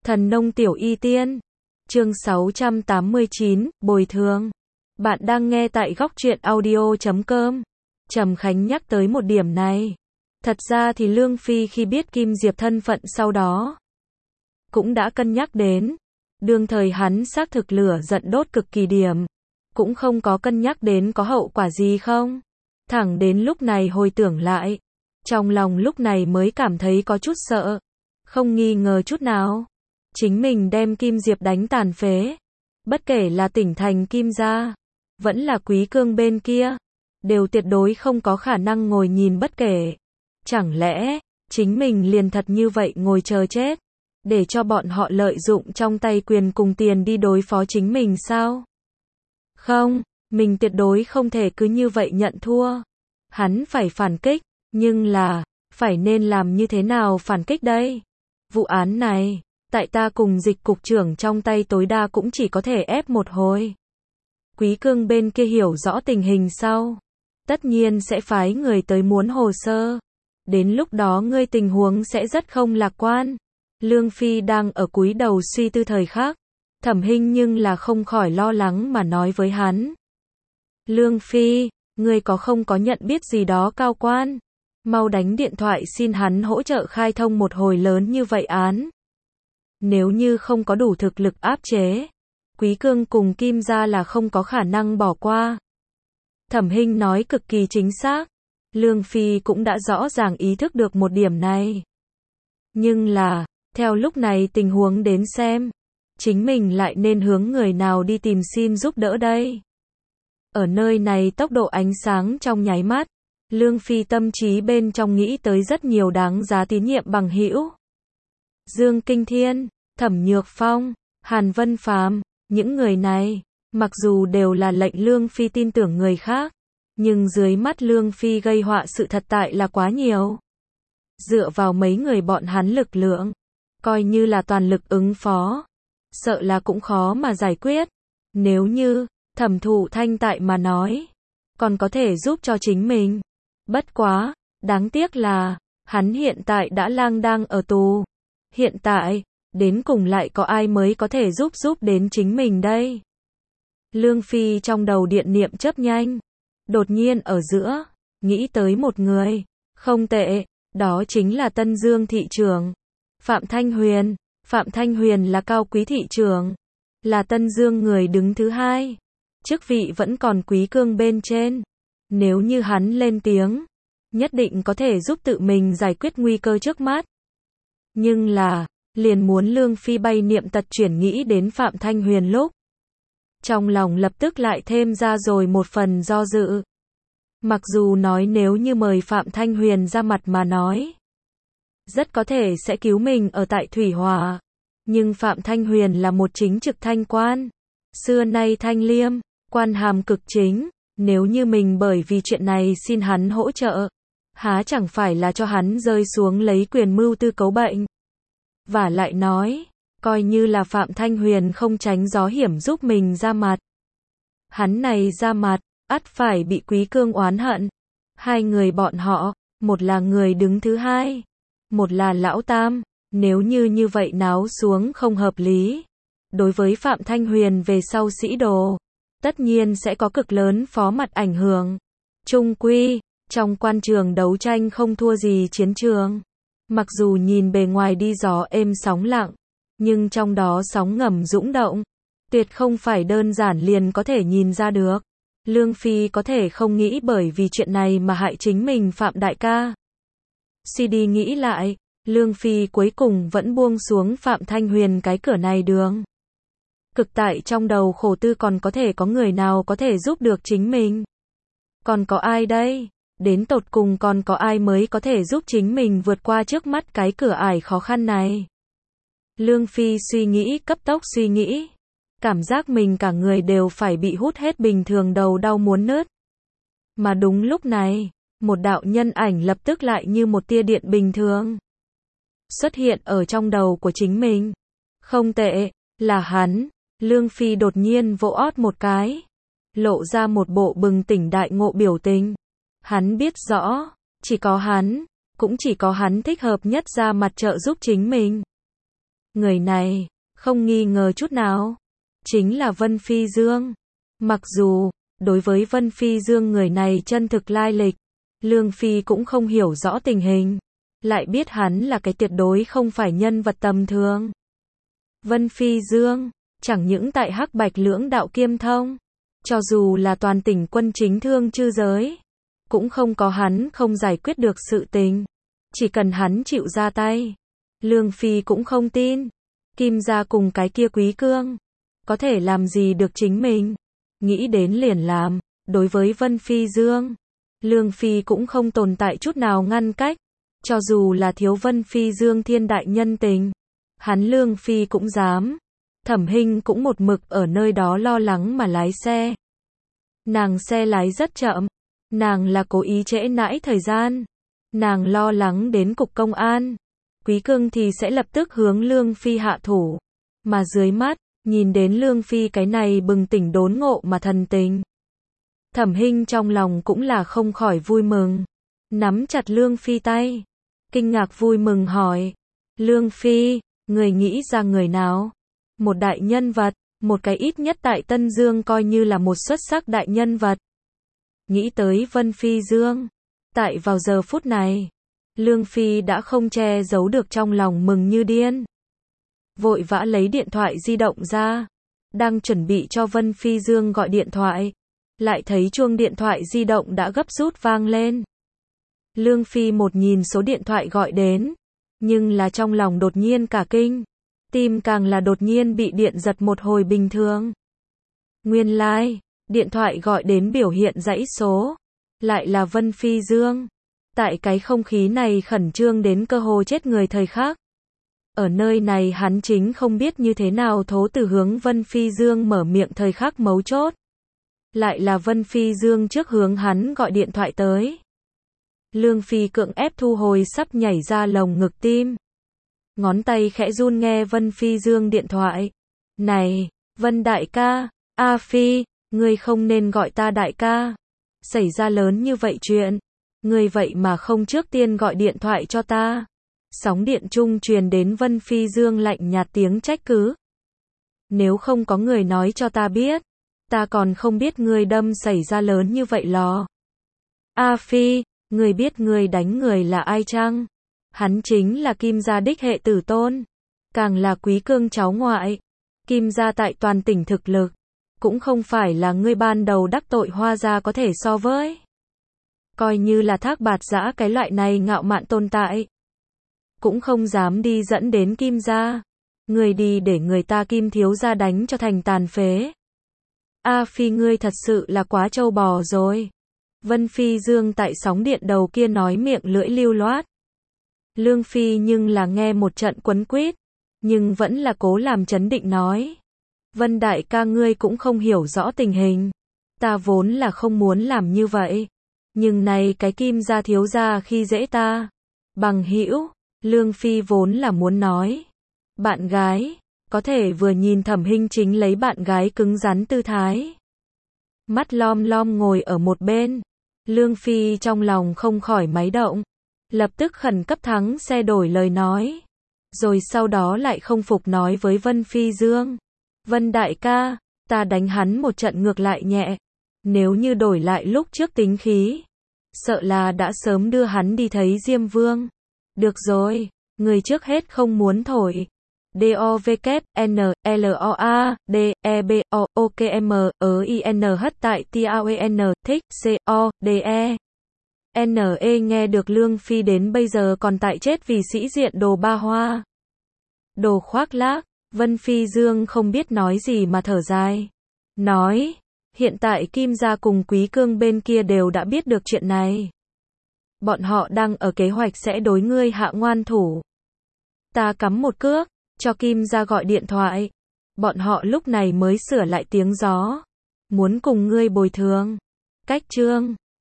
Thần nông tiểu y tiên. Chương 689, bồi thường. Bạn đang nghe tại góc truyện audio.com. Trầm Khánh nhắc tới một điểm này. Thật ra thì Lương Phi khi biết Kim Diệp thân phận sau đó, cũng đã cân nhắc đến. Đương thời hắn xác thực lửa giận đốt cực kỳ điểm. Cũng không có cân nhắc đến có hậu quả gì không. Thẳng đến lúc này hồi tưởng lại. Trong lòng lúc này mới cảm thấy có chút sợ. Không nghi ngờ chút nào. Chính mình đem Kim Diệp đánh tàn phế. Bất kể là tỉnh thành Kim gia, vẫn là Quý Cương bên kia, đều tuyệt đối không có khả năng ngồi nhìn bất kể. Chẳng lẽ, chính mình liền thật như vậy ngồi chờ chết, để cho bọn họ lợi dụng trong tay quyền cùng tiền đi đối phó chính mình sao? Không, mình tuyệt đối không thể cứ như vậy nhận thua. Hắn phải phản kích, nhưng là, phải nên làm như thế nào phản kích đây? Vụ án này, tại ta cùng Dịch cục trưởng trong tay tối đa cũng chỉ có thể ép một hồi. Quý Cương bên kia hiểu rõ tình hình sau, tất nhiên sẽ phái người tới muốn hồ sơ. Đến lúc đó ngươi tình huống sẽ rất không lạc quan. Lương Phi đang ở cúi đầu suy tư thời khắc. Thẩm Hinh nhưng là không khỏi lo lắng mà nói với hắn. Lương Phi, ngươi không có nhận biết gì đó cao quan. Mau đánh điện thoại xin hắn hỗ trợ khai thông một hồi lớn như vậy án. Nếu như không có đủ thực lực áp chế, Quý Cương cùng Kim gia là không có khả năng bỏ qua. Thẩm Hinh nói cực kỳ chính xác. Lương Phi cũng đã rõ ràng ý thức được một điểm này. Nhưng là, theo lúc này tình huống đến xem, chính mình lại nên hướng người nào đi tìm xin giúp đỡ đây. Ở nơi này tốc độ ánh sáng trong nháy mắt, Lương Phi tâm trí bên trong nghĩ tới rất nhiều đáng giá tín nhiệm bằng hữu. Dương Kinh Thiên, Thẩm Nhược Phong, Hàn Vân Phàm, những người này, mặc dù đều là lệnh Lương Phi tin tưởng người khác, nhưng dưới mắt Lương Phi gây họa sự thật tại là quá nhiều. Dựa vào mấy người bọn hắn lực lượng, coi như là toàn lực ứng phó, sợ là cũng khó mà giải quyết. Nếu như, Thẩm Thụ Thanh tại mà nói, còn có thể giúp cho chính mình. Bất quá, đáng tiếc là, hắn hiện tại đã lang đang ở tù. Hiện tại, đến cùng lại có ai mới có thể giúp đến chính mình đây? Lương Phi trong đầu điện niệm chớp nhanh. Đột nhiên ở giữa, nghĩ tới một người. Không tệ, đó chính là Tân Dương thị trưởng. Phạm Thanh Huyền. Phạm Thanh Huyền là cao quý thị trưởng. Là Tân Dương người đứng thứ hai. Chức vị vẫn còn Quý Cương bên trên. Nếu như hắn lên tiếng, nhất định có thể giúp tự mình giải quyết nguy cơ trước mắt. Nhưng là, liền muốn Lương Phi bay niệm tật chuyển nghĩ đến Phạm Thanh Huyền lúc. Trong lòng lập tức lại thêm ra rồi một phần do dự. Mặc dù nói nếu như mời Phạm Thanh Huyền ra mặt mà nói, rất có thể sẽ cứu mình ở tại Thủy Hỏa. Nhưng Phạm Thanh Huyền là một chính trực thanh quan. Xưa nay thanh liêm, quan hàm cực chính. Nếu như mình bởi vì chuyện này xin hắn hỗ trợ, há chẳng phải là cho hắn rơi xuống lấy quyền mưu tư cấu bệnh. Và lại nói, coi như là Phạm Thanh Huyền không tránh gió hiểm giúp mình ra mặt. Hắn này ra mặt, ắt phải bị Quý Cương oán hận. Hai người bọn họ, một là người đứng thứ hai, một là lão tam. Nếu như vậy náo xuống không hợp lý, đối với Phạm Thanh Huyền về sau sĩ đồ, tất nhiên sẽ có cực lớn phó mặt ảnh hưởng. Chung quy, trong quan trường đấu tranh không thua gì chiến trường. Mặc dù nhìn bề ngoài đi gió êm sóng lặng, nhưng trong đó sóng ngầm dũng động, tuyệt không phải đơn giản liền có thể nhìn ra được. Lương Phi có thể không nghĩ bởi vì chuyện này mà hại chính mình Phạm đại ca. Suy đi nghĩ lại, Lương Phi cuối cùng vẫn buông xuống Phạm Thanh Huyền cái cửa này đường. Cực tại trong đầu khổ tư còn có thể có người nào có thể giúp được chính mình. Còn có ai đây? Đến tột cùng còn có ai mới có thể giúp chính mình vượt qua trước mắt cái cửa ải khó khăn này? Lương Phi suy nghĩ, cấp tốc suy nghĩ. Cảm giác mình cả người đều phải bị hút hết bình thường, đầu đau muốn nứt. Mà đúng lúc này, một đạo nhân ảnh lập tức lại như một tia điện bình thường xuất hiện ở trong đầu của chính mình. Không tệ, là hắn. Lương Phi đột nhiên vỗ ót một cái, lộ ra một bộ bừng tỉnh đại ngộ biểu tình. Hắn biết rõ, chỉ có hắn, cũng chỉ có hắn thích hợp nhất ra mặt trợ giúp chính mình. Người này, không nghi ngờ chút nào, chính là Vân Phi Dương. Mặc dù, đối với Vân Phi Dương người này chân thực lai lịch, Lương Phi cũng không hiểu rõ tình hình, lại biết hắn là cái tuyệt đối không phải nhân vật tầm thường. Vân Phi Dương, chẳng những tại Hắc Bạch lưỡng đạo kiêm thông, cho dù là toàn tỉnh quân chính thương chư giới, cũng không có hắn không giải quyết được sự tình. Chỉ cần hắn chịu ra tay, Lương Phi cũng không tin Kim gia cùng cái kia Quý Cương có thể làm gì được chính mình. Nghĩ đến liền làm. Đối với Vân Phi Dương, Lương Phi cũng không tồn tại chút nào ngăn cách. Cho dù là thiếu Vân Phi Dương thiên đại nhân tình, hắn Lương Phi cũng dám. Thẩm Hinh cũng một mực ở nơi đó lo lắng mà lái xe. Nàng xe lái rất chậm, nàng là cố ý trễ nãi thời gian. Nàng lo lắng đến cục công an, Quý Cương thì sẽ lập tức hướng Lương Phi hạ thủ. Mà dưới mắt, nhìn đến Lương Phi cái này bừng tỉnh đốn ngộ mà thần tình, Thẩm Hinh trong lòng cũng là không khỏi vui mừng. Nắm chặt Lương Phi tay, kinh ngạc vui mừng hỏi, Lương Phi, người nghĩ ra người nào? Một đại nhân vật, một cái ít nhất tại Tân Dương coi như là một xuất sắc đại nhân vật. Nghĩ tới Vân Phi Dương, tại vào giờ phút này, Lương Phi đã không che giấu được trong lòng mừng như điên. Vội vã lấy điện thoại di động ra, đang chuẩn bị cho Vân Phi Dương gọi điện thoại, lại thấy chuông điện thoại di động đã gấp rút vang lên. Lương Phi một nhìn số điện thoại gọi đến, nhưng là trong lòng đột nhiên cả kinh, tim càng là đột nhiên bị điện giật một hồi bình thường. Nguyên lai, điện thoại gọi đến biểu hiện dãy số, lại là Vân Phi Dương. Tại cái không khí này khẩn trương đến cơ hồ chết người thời khắc, ở nơi này hắn chính không biết như thế nào thố từ hướng Vân Phi Dương mở miệng thời khắc mấu chốt. Lại là Vân Phi Dương trước hướng hắn gọi điện thoại tới. Lương Phi cưỡng ép thu hồi sắp nhảy ra lồng ngực tim. Ngón tay khẽ run nghe Vân Phi Dương điện thoại. Này, Vân đại ca, A Phi, ngươi không nên gọi ta đại ca. Xảy ra lớn như vậy chuyện, ngươi vậy mà không trước tiên gọi điện thoại cho ta. Sóng điện trung truyền đến Vân Phi Dương lạnh nhạt tiếng trách cứ. Nếu không có người nói cho ta biết, ta còn không biết ngươi đâm xảy ra lớn như vậy lò. A Phi, ngươi biết ngươi đánh người là ai chăng? Hắn chính là Kim gia đích hệ tử tôn, càng là Quý Cương cháu ngoại. Kim gia tại toàn tỉnh thực lực, cũng không phải là ngươi ban đầu đắc tội Hoa gia có thể so với. Coi như là Thác Bạt Giã cái loại này ngạo mạn tồn tại, cũng không dám đi dẫn đến Kim gia. Ngươi đi để người ta Kim thiếu gia đánh cho thành tàn phế. A Phi ngươi thật sự là quá trâu bò rồi. Vân Phi Dương tại sóng điện đầu kia nói miệng lưỡi lưu loát. Lương Phi nhưng là nghe một trận quấn quýt, nhưng vẫn là cố làm trấn định nói. Vân đại ca ngươi cũng không hiểu rõ tình hình. Ta vốn là không muốn làm như vậy. Nhưng này cái Kim gia thiếu gia khi dễ ta. Bằng hữu, Lương Phi vốn là muốn nói. Bạn gái, có thể vừa nhìn Thẩm Hinh chính lấy bạn gái cứng rắn tư thái. Mắt lom lom ngồi ở một bên. Lương Phi trong lòng không khỏi máy động. Lập tức khẩn cấp thắng xe đổi lời nói. Rồi sau đó lại không phục nói với Vân Phi Dương. Vân đại ca, ta đánh hắn một trận ngược lại nhẹ. Nếu như đổi lại lúc trước tính khí, sợ là đã sớm đưa hắn đi thấy Diêm Vương. Được rồi, người trước hết không muốn thổi. DOVKNLOA-D-E-B-O-O-K-M-E-I-N hất tại T-A-O-N, thích, C-O-D-E. N-E nghe được Lương Phi đến bây giờ còn tại chết vì sĩ diện đồ ba hoa. Đồ khoác lác, Vân Phi Dương không biết nói gì mà thở dài. Nói, hiện tại Kim gia cùng Quý Cương bên kia đều đã biết được chuyện này. Bọn họ đang ở kế hoạch sẽ đối ngươi hạ ngoan thủ. Ta cắm một cước, cho Kim gia gọi điện thoại. Bọn họ lúc này mới sửa lại tiếng gió. Muốn cùng ngươi bồi thường. Cách chương